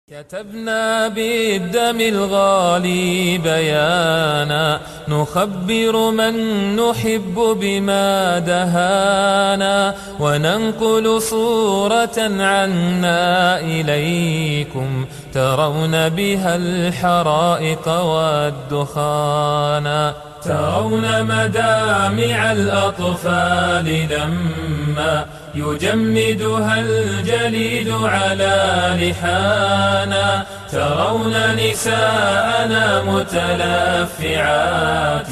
كتبنا بالدم الغالي بيانا نخبر من نحب بما دهانا وننقل صورة عنا إليكم ترون بها الحرائق والدخانا ترون مدامع الأطفال لما يجمدها الجليد على لحانا ترون نساءنا متلفعات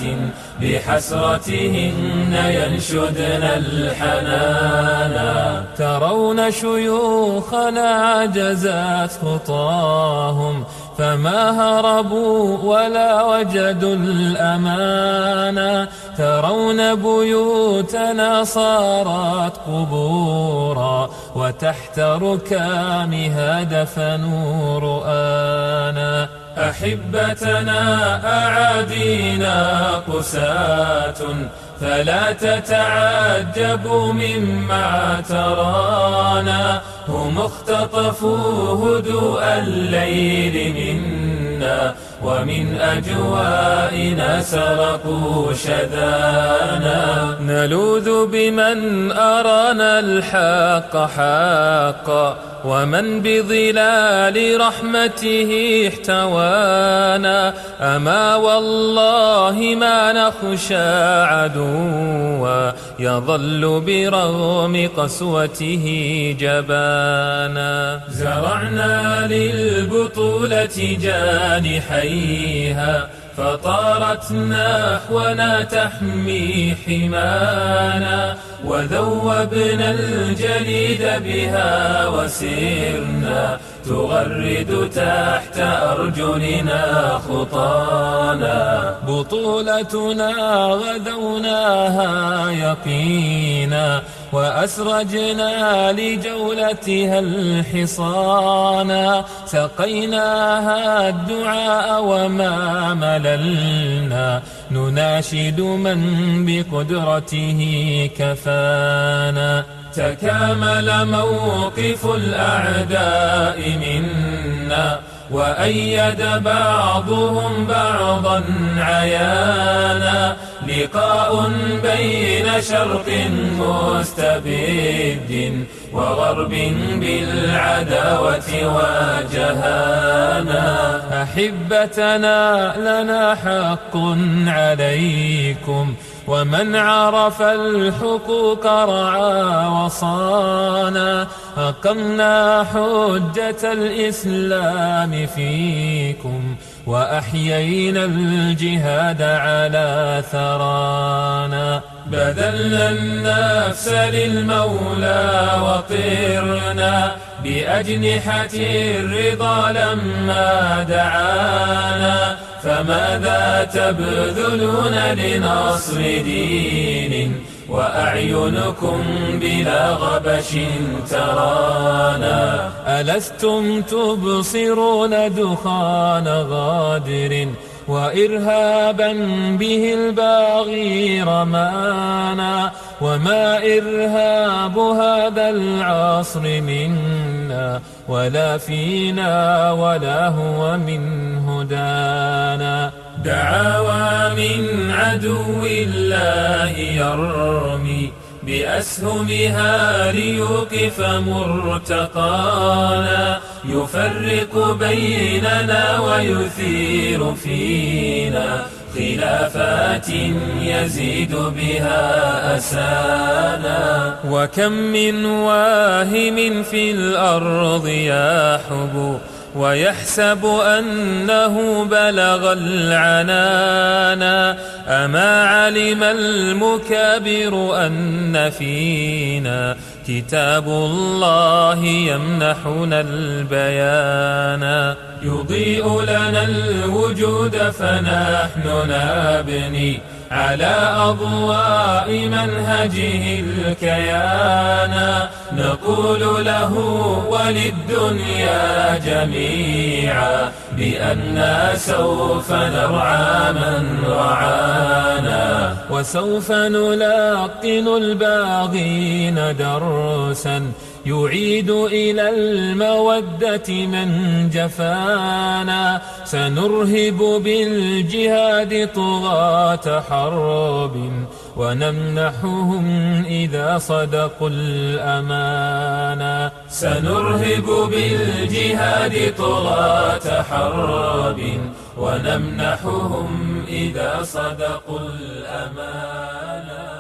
بحسرتهن ينشدن الحنانا ترون شيوخنا عجزت خطاهم فما هربوا ولا وجدوا الأمانا ترون بيوتنا صارت قبورا وتحت ركامها دفنوا رؤانا أحبتنا أعادينا قساة فلا تتعجبوا مما ترانا هم اختطفوا هدوء الليل منا ومن أجوائنا سرقوا شذانا نلوذ بمن أرانا الحق حقا ومن بظلال رحمته احتوانا أما والله ما نخشى عدوا يظل برغم قسوته جبانا زرعنا للبطولة جانحيها فطارت نحونا تحمي حمانا وذوبنا الجليد بها وسرنا تغرد تحت أرجلنا خطانا بطولتنا غدوناها يقينا وأسرجنا لجولتها الحصانا سقيناها الدعاء وما مللنا نناشد من بقدرته كفانا تكامل موقف الأعداء منا وأيد بعضهم بعضا عيانا لقاء بين شرق مستبد وغرب بالعداوة واجهانا أحبتنا لنا حق عليكم ومن عرف الحقوق رعى وصانا أقمنا حجة الإسلام فيكم وأحيينا الجهاد على ثرانا بذلنا النفس للمولى وطرنا بأجنحة الرضا لما دعانا فماذا تبذلون لنصر دين وأعينكم بلا غبش ترانا ألستم تبصرون دخان غادر وإرهابا به الباغي رمانا وما إرهاب هذا العصر منا ولا فينا ولا هو من هدانا دعاوى من عدو الله يرمي بأسهمها ليوقف مرتقانا يفرق بيننا ويثير فينا خلافات يزيد بها أسانا وكم من واهم في الأرض يحب ويحسب أنه بلغ العنانا أما علم المكابر أن فينا كتاب الله يمنحنا البيانا يضيء لنا الوجود فنحن نبني على أضواء منهجه الكيانا نقول له وللدنيا جميعا بأننا سوف نرعى من رعانا وسوف نلقن الباغين درسا يعيد إلى المودة من جفانا. سنرهب بالجهاد طغاة حرب ونمنحهم إذا صدقوا الأمانة. سنرهب بالجهاد طغاة حرب ونمنحهم إذا صدقوا الأمانة.